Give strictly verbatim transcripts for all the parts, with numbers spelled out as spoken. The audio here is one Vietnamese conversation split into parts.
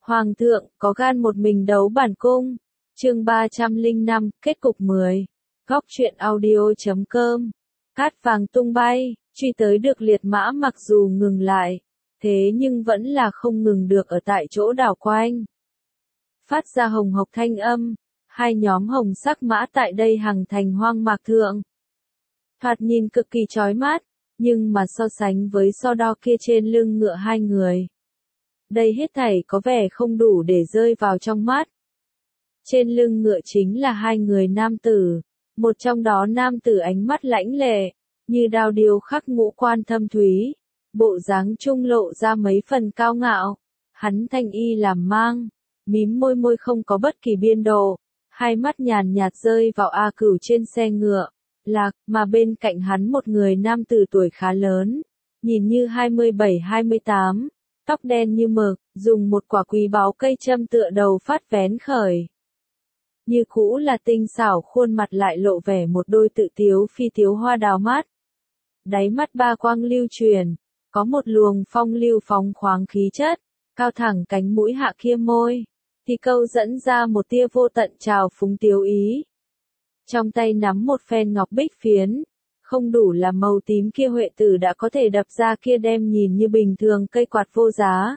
Hoàng thượng, có gan một mình đấu bản cung. Chương ba trăm lẻ năm, kết cục mười. Góc truyện audio chấm com. Cát vàng tung bay, truy tới được liệt mã mặc dù ngừng lại, thế nhưng vẫn là không ngừng được ở tại chỗ đảo quanh. Phát ra hồng hộc thanh âm, hai nhóm hồng sắc mã tại đây hằng thành hoang mạc thượng. Thoạt nhìn cực kỳ chói mắt, nhưng mà so sánh với so đo kia trên lưng ngựa hai người, đây hết thảy có vẻ không đủ để rơi vào trong mắt. Trên lưng ngựa chính là hai người nam tử, một trong đó nam tử ánh mắt lãnh lệ, như đao điêu khắc ngũ quan thâm thúy, bộ dáng trung lộ ra mấy phần cao ngạo, hắn thanh y làm mang, mím môi môi không có bất kỳ biên độ, hai mắt nhàn nhạt rơi vào A Cửu trên xe ngựa, lạc, mà bên cạnh hắn một người nam tử tuổi khá lớn, nhìn như hai mươi bảy hai mươi tám, tóc đen như mực, dùng một quả quý báu cây châm tựa đầu phát vén khởi. Như cũ là tinh xảo khuôn mặt lại lộ vẻ một đôi tự tiếu phi tiếu hoa đào mắt. Đáy mắt ba quang lưu truyền, có một luồng phong lưu phóng khoáng khí chất, cao thẳng cánh mũi hạ kia môi, thì câu dẫn ra một tia vô tận trào phúng tiếu ý. Trong tay nắm một phen ngọc bích phiến, không đủ là màu tím kia huệ tử đã có thể đập ra kia đem nhìn như bình thường cây quạt vô giá.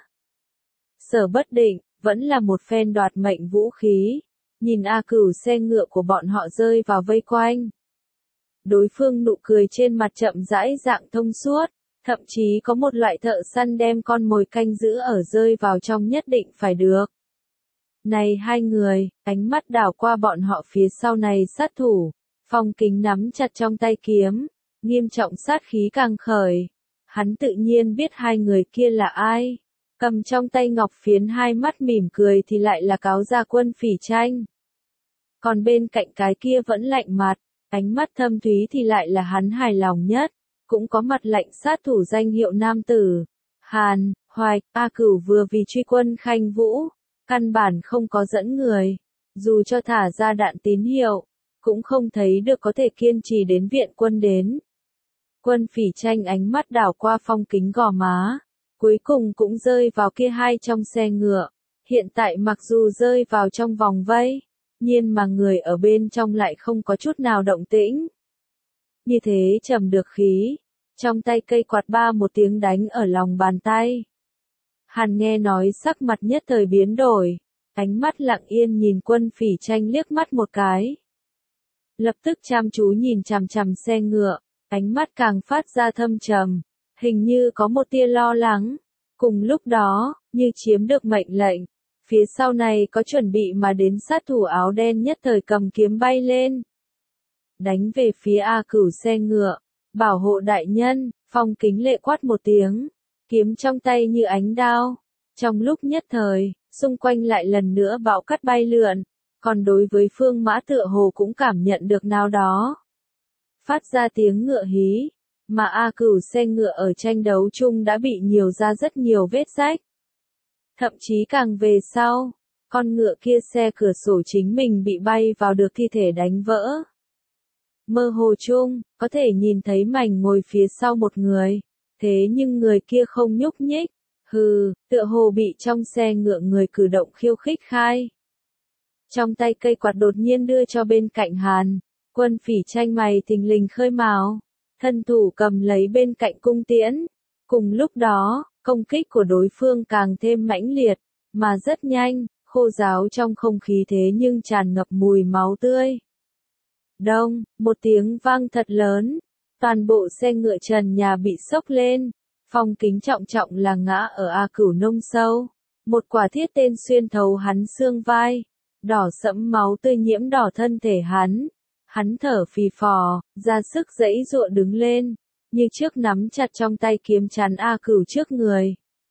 Sở Bất Định, vẫn là một phen đoạt mệnh vũ khí, nhìn A Cửu xe ngựa của bọn họ rơi vào vây quanh. Đối phương nụ cười trên mặt chậm rãi dạng thông suốt, thậm chí có một loại thợ săn đem con mồi canh giữ ở rơi vào trong nhất định phải được. Này hai người, ánh mắt đảo qua bọn họ phía sau này sát thủ, Phong Kính nắm chặt trong tay kiếm, nghiêm trọng sát khí càng khởi. Hắn tự nhiên biết hai người kia là ai, cầm trong tay ngọc phiến hai mắt mỉm cười thì lại là Cáo Gia Quân Phỉ Tranh. Còn bên cạnh cái kia vẫn lạnh mặt, ánh mắt thâm thúy thì lại là hắn hài lòng nhất, cũng có mặt lạnh sát thủ danh hiệu nam tử. Hàn, Hoài, A Cửu vừa vì truy quân Khanh Vũ, căn bản không có dẫn người, dù cho thả ra đạn tín hiệu, cũng không thấy được có thể kiên trì đến viện quân đến. Quân Phỉ Tranh ánh mắt đảo qua Phong Kính gò má, cuối cùng cũng rơi vào kia hai trong xe ngựa, hiện tại mặc dù rơi vào trong vòng vây, nhiên mà người ở bên trong lại không có chút nào động tĩnh. Như thế trầm được khí, trong tay cây quạt ba một tiếng đánh ở lòng bàn tay. Hàn nghe nói sắc mặt nhất thời biến đổi, ánh mắt lặng yên nhìn Quân Phỉ Tranh liếc mắt một cái. Lập tức chăm chú nhìn chằm chằm xe ngựa, ánh mắt càng phát ra thâm trầm, hình như có một tia lo lắng. Cùng lúc đó, như chiếm được mệnh lệnh, phía sau này có chuẩn bị mà đến sát thủ áo đen nhất thời cầm kiếm bay lên. Đánh về phía A Cửu xe ngựa, bảo hộ đại nhân, Phong Kính lệ quát một tiếng, kiếm trong tay như ánh đao. Trong lúc nhất thời, xung quanh lại lần nữa bão cát bay lượn, còn đối với phương mã tựa hồ cũng cảm nhận được nào đó. Phát ra tiếng ngựa hí, mà A Cửu xe ngựa ở tranh đấu chung đã bị nhiều ra rất nhiều vết rách. Thậm chí càng về sau, con ngựa kia xe cửa sổ chính mình bị bay vào được thi thể đánh vỡ. Mơ hồ chung, có thể nhìn thấy mảnh ngồi phía sau một người, thế nhưng người kia không nhúc nhích, hừ, tựa hồ bị trong xe ngựa người cử động khiêu khích khai. Trong tay cây quạt đột nhiên đưa cho bên cạnh Hàn, Quân Phỉ Tranh mày thình lình khơi mào, thân thủ cầm lấy bên cạnh cung tiễn. Cùng lúc đó, công kích của đối phương càng thêm mãnh liệt, mà rất nhanh, khô ráo trong không khí thế nhưng tràn ngập mùi máu tươi. Đông, một tiếng vang thật lớn, toàn bộ xe ngựa trần nhà bị xốc lên, Phong Kính trọng trọng là ngã ở A Cửu nông sâu, một quả thiết tên xuyên thấu hắn xương vai, đỏ sẫm máu tươi nhiễm đỏ thân thể hắn. Hắn thở phì phò, ra sức giãy giụa đứng lên, như trước nắm chặt trong tay kiếm chắn A Cửu trước người.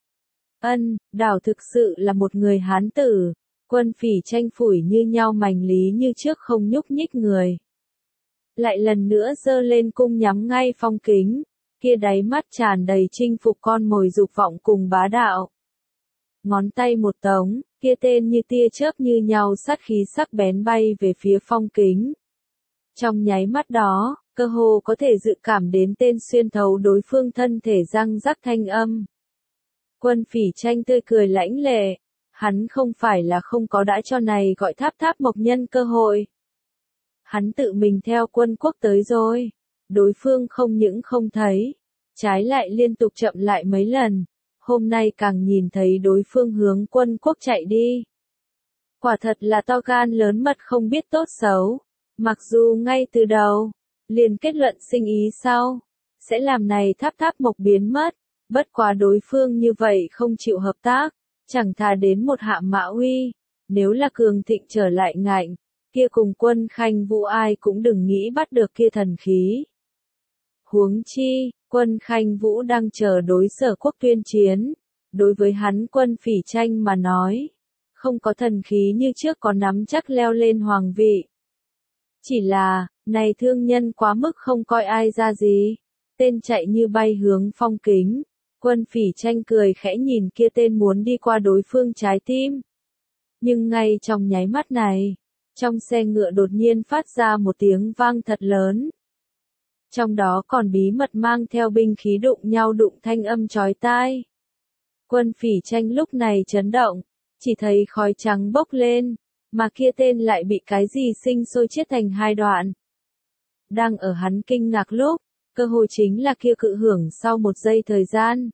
Ân, đảo thực sự là một người hán tử. Quân Phỉ Tranh phủi như nhau mảnh lý như trước không nhúc nhích người. Lại lần nữa giơ lên cung nhắm ngay Phong Kính, kia đáy mắt tràn đầy chinh phục con mồi dục vọng cùng bá đạo. Ngón tay một tống, kia tên như tia chớp như nhau sát khí sắc bén bay về phía Phong Kính. Trong nháy mắt đó, cơ hồ có thể dự cảm đến tên xuyên thấu đối phương thân thể răng rắc thanh âm. Quân Phỉ Tranh tươi cười lãnh lệ, Hắn không phải là không có đã cho này gọi Tháp Tháp Mộc Nhân cơ hội. Hắn tự mình theo Quân Quốc tới rồi. Đối phương không những không thấy, trái lại liên tục chậm lại mấy lần. Hôm nay càng nhìn thấy đối phương hướng Quân Quốc chạy đi. Quả thật là to gan lớn mật không biết tốt xấu. Mặc dù ngay từ đầu, liền kết luận sinh ý sau, sẽ làm này Tháp Tháp Mộc biến mất. Bất quá đối phương như vậy không chịu hợp tác, chẳng thà đến một hạ mã uy. Nếu là cường thịnh trở lại ngạnh, kia cùng Quân Khanh Vũ ai cũng đừng nghĩ bắt được kia thần khí. Huống chi, Quân Khanh Vũ đang chờ đối Sở Quốc tuyên chiến. Đối với hắn Quân Phỉ Tranh mà nói, không có thần khí như trước có nắm chắc leo lên hoàng vị. Chỉ là, này thương nhân quá mức không coi ai ra gì. Tên chạy như bay hướng Phong Kính. Quân Phỉ Tranh cười khẽ nhìn kia tên muốn đi qua đối phương trái tim. Nhưng ngay trong nháy mắt này, trong xe ngựa đột nhiên phát ra một tiếng vang thật lớn. Trong đó còn bí mật mang theo binh khí đụng nhau đụng thanh âm chói tai. Quân Phỉ Tranh lúc này chấn động, chỉ thấy khói trắng bốc lên, mà kia tên lại bị cái gì sinh sôi chết thành hai đoạn. Đang ở hắn kinh ngạc lúc, cơ hội chính là kia cự hưởng sau một giây thời gian.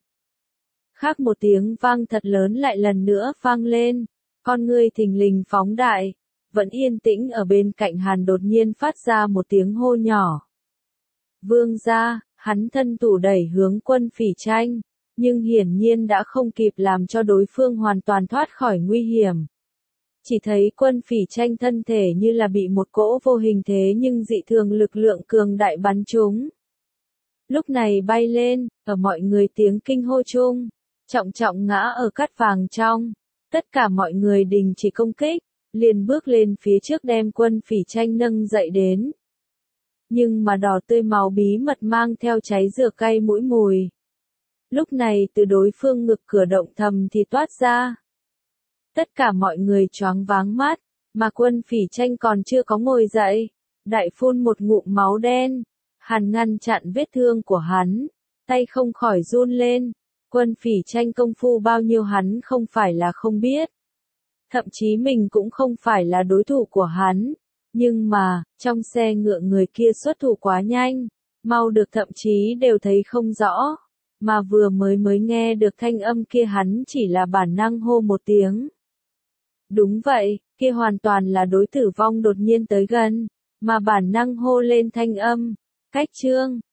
Khác một tiếng vang thật lớn lại lần nữa vang lên, con ngươi thình lình phóng đại, vẫn yên tĩnh ở bên cạnh Hàn đột nhiên phát ra một tiếng hô nhỏ. Vương gia, hắn thân thủ đẩy hướng Quân Phỉ Tranh, nhưng hiển nhiên đã không kịp làm cho đối phương hoàn toàn thoát khỏi nguy hiểm. Chỉ thấy Quân Phỉ Tranh thân thể như là bị một cỗ vô hình thế nhưng dị thường lực lượng cường đại bắn trúng. Lúc này bay lên, ở mọi người tiếng kinh hô chung, trọng trọng ngã ở cát vàng trong. Tất cả mọi người đình chỉ công kích, liền bước lên phía trước đem Quân Phỉ Tranh nâng dậy đến. Nhưng mà đỏ tươi máu bí mật mang theo cháy rượu cay mũi mùi. Lúc này từ đối phương ngực cửa động thầm thì toát ra. Tất cả mọi người choáng váng mắt, mà Quân Phỉ Tranh còn chưa có ngồi dậy. Đại phun một ngụm máu đen, Hàn ngăn chặn vết thương của hắn, tay không khỏi run lên. Quân Phỉ Tranh công phu bao nhiêu hắn không phải là không biết. Thậm chí mình cũng không phải là đối thủ của hắn. Nhưng mà, trong xe ngựa người kia xuất thủ quá nhanh, mau được thậm chí đều thấy không rõ. Mà vừa mới mới nghe được thanh âm kia hắn chỉ là bản năng hô một tiếng. Đúng vậy, kia hoàn toàn là đối tử vong đột nhiên tới gần, mà bản năng hô lên thanh âm. Cách trương,